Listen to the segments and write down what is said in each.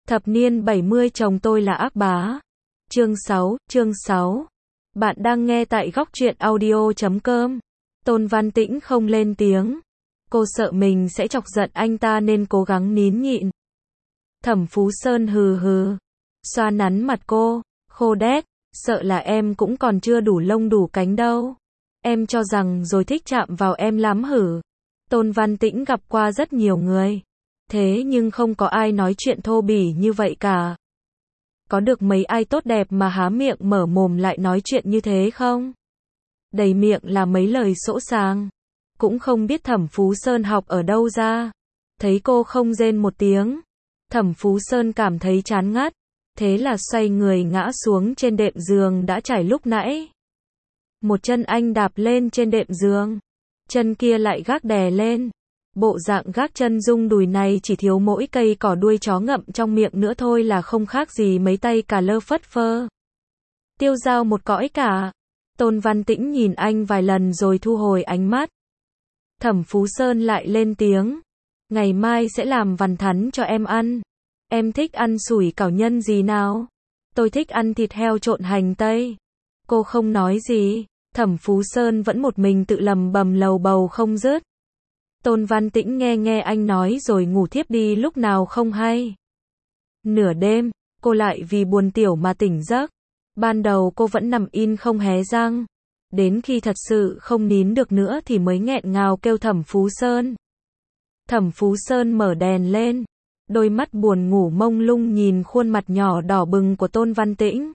Thập niên 70 chồng tôi là ác bá. Chương 6. Bạn đang nghe tại góc truyện audio.com. Tôn Văn Tĩnh không lên tiếng. Cô sợ mình sẽ chọc giận anh ta nên cố gắng nín nhịn. Thẩm Phú Sơn hừ hừ, xoa nắn mặt cô, khô đét, sợ là em cũng còn chưa đủ lông đủ cánh đâu. Em cho rằng rồi thích chạm vào em lắm hử? Tôn Văn Tĩnh gặp qua rất nhiều người. Thế nhưng không có ai nói chuyện thô bỉ như vậy cả. Có được mấy ai tốt đẹp mà há miệng mở mồm lại nói chuyện như thế không? Đầy miệng là mấy lời sỗ sàng. Cũng không biết Thẩm Phú Sơn học ở đâu ra. Thấy cô không rên một tiếng, Thẩm Phú Sơn cảm thấy chán ngắt. Thế là xoay người ngã xuống trên đệm giường đã trải lúc nãy. Một chân anh đạp lên trên đệm giường, chân kia lại gác đè lên. Bộ dạng gác chân rung đùi này chỉ thiếu mỗi cây cỏ đuôi chó ngậm trong miệng nữa thôi là không khác gì mấy tay cà lơ phất phơ. Tiêu dao một cõi cả. Tôn Văn Tĩnh nhìn anh vài lần rồi thu hồi ánh mắt. Thẩm Phú Sơn lại lên tiếng. Ngày mai sẽ làm vằn thắn cho em ăn. Em thích ăn sủi cảo nhân gì nào? Tôi thích ăn thịt heo trộn hành tây. Cô không nói gì. Thẩm Phú Sơn vẫn một mình tự lầm bầm lầu bầu không dứt. Tôn Văn Tĩnh nghe anh nói rồi ngủ thiếp đi lúc nào không hay. Nửa đêm, cô lại vì buồn tiểu mà tỉnh giấc. Ban đầu cô vẫn nằm in không hé răng. Đến khi thật sự không nín được nữa thì mới nghẹn ngào kêu Thẩm Phú Sơn. Thẩm Phú Sơn mở đèn lên. Đôi mắt buồn ngủ mông lung nhìn khuôn mặt nhỏ đỏ bừng của Tôn Văn Tĩnh.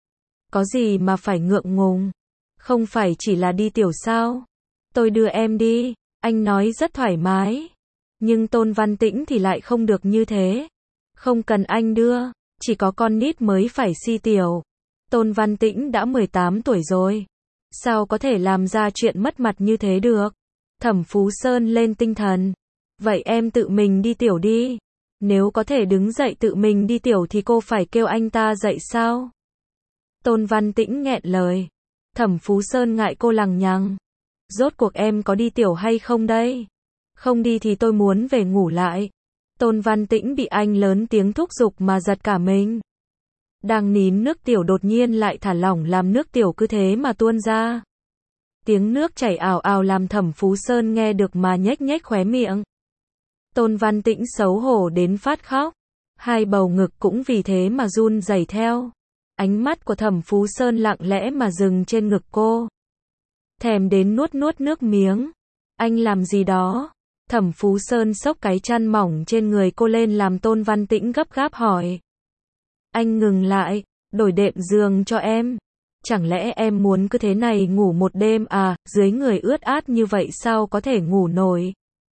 Có gì mà phải ngượng ngùng? Không phải chỉ là đi tiểu sao? Tôi đưa em đi. Anh nói rất thoải mái. Nhưng Tôn Văn Tĩnh thì lại không được như thế. Không cần anh đưa, chỉ có con nít mới phải si tiểu. Tôn Văn Tĩnh đã 18 tuổi rồi. Sao có thể làm ra chuyện mất mặt như thế được? Thẩm Phú Sơn lên tinh thần. Vậy em tự mình đi tiểu đi. Nếu có thể đứng dậy tự mình đi tiểu thì cô phải kêu anh ta dậy sao? Tôn Văn Tĩnh nghẹn lời. Thẩm Phú Sơn ngại cô lằng nhằng. Rốt cuộc em có đi tiểu hay không đây? Không đi thì tôi muốn về ngủ lại. Tôn Văn Tĩnh bị anh lớn tiếng thúc giục mà giật cả mình. Đang nín nước tiểu đột nhiên lại thả lỏng làm nước tiểu cứ thế mà tuôn ra. Tiếng nước chảy ào ào làm Thẩm Phú Sơn nghe được mà nhếch nhếch khóe miệng. Tôn Văn Tĩnh xấu hổ đến phát khóc. Hai bầu ngực cũng vì thế mà run rẩy theo. Ánh mắt của Thẩm Phú Sơn lặng lẽ mà dừng trên ngực cô. Thèm đến nuốt nước miếng. Anh làm gì đó? Thẩm Phú Sơn xốc cái chăn mỏng trên người cô lên làm Tôn Văn Tĩnh gấp gáp hỏi. Anh ngừng lại, đổi đệm giường cho em. Chẳng lẽ em muốn cứ thế này ngủ một đêm à, dưới người ướt át như vậy sao có thể ngủ nổi?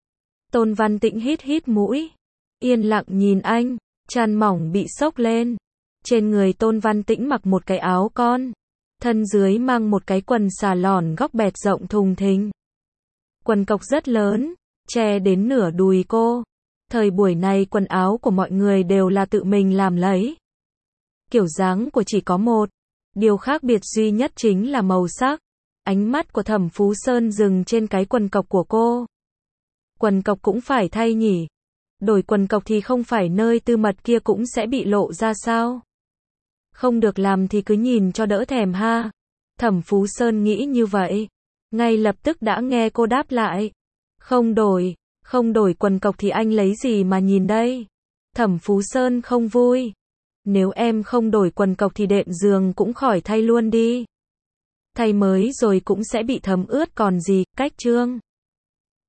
Tôn Văn Tĩnh hít mũi. Yên lặng nhìn anh, chăn mỏng bị xốc lên. Trên người Tôn Văn Tĩnh mặc một cái áo con. Thân dưới mang một cái quần xà lòn góc bẹt rộng thùng thình. Quần cộc rất lớn, che đến nửa đùi cô. Thời buổi này quần áo của mọi người đều là tự mình làm lấy. Kiểu dáng của chỉ có một. Điều khác biệt duy nhất chính là màu sắc. Ánh mắt của Thẩm Phú Sơn dừng trên cái quần cộc của cô. Quần cộc cũng phải thay nhỉ? Đổi quần cộc thì không phải nơi tư mật kia cũng sẽ bị lộ ra sao? Không được làm thì cứ nhìn cho đỡ thèm ha. Thẩm Phú Sơn nghĩ như vậy. Ngay lập tức đã nghe cô đáp lại. Không đổi quần cộc thì anh lấy gì mà nhìn đây? Thẩm Phú Sơn không vui. Nếu em không đổi quần cộc thì đệm giường cũng khỏi thay luôn đi. Thay mới rồi cũng sẽ bị thấm ướt còn gì, cách chương.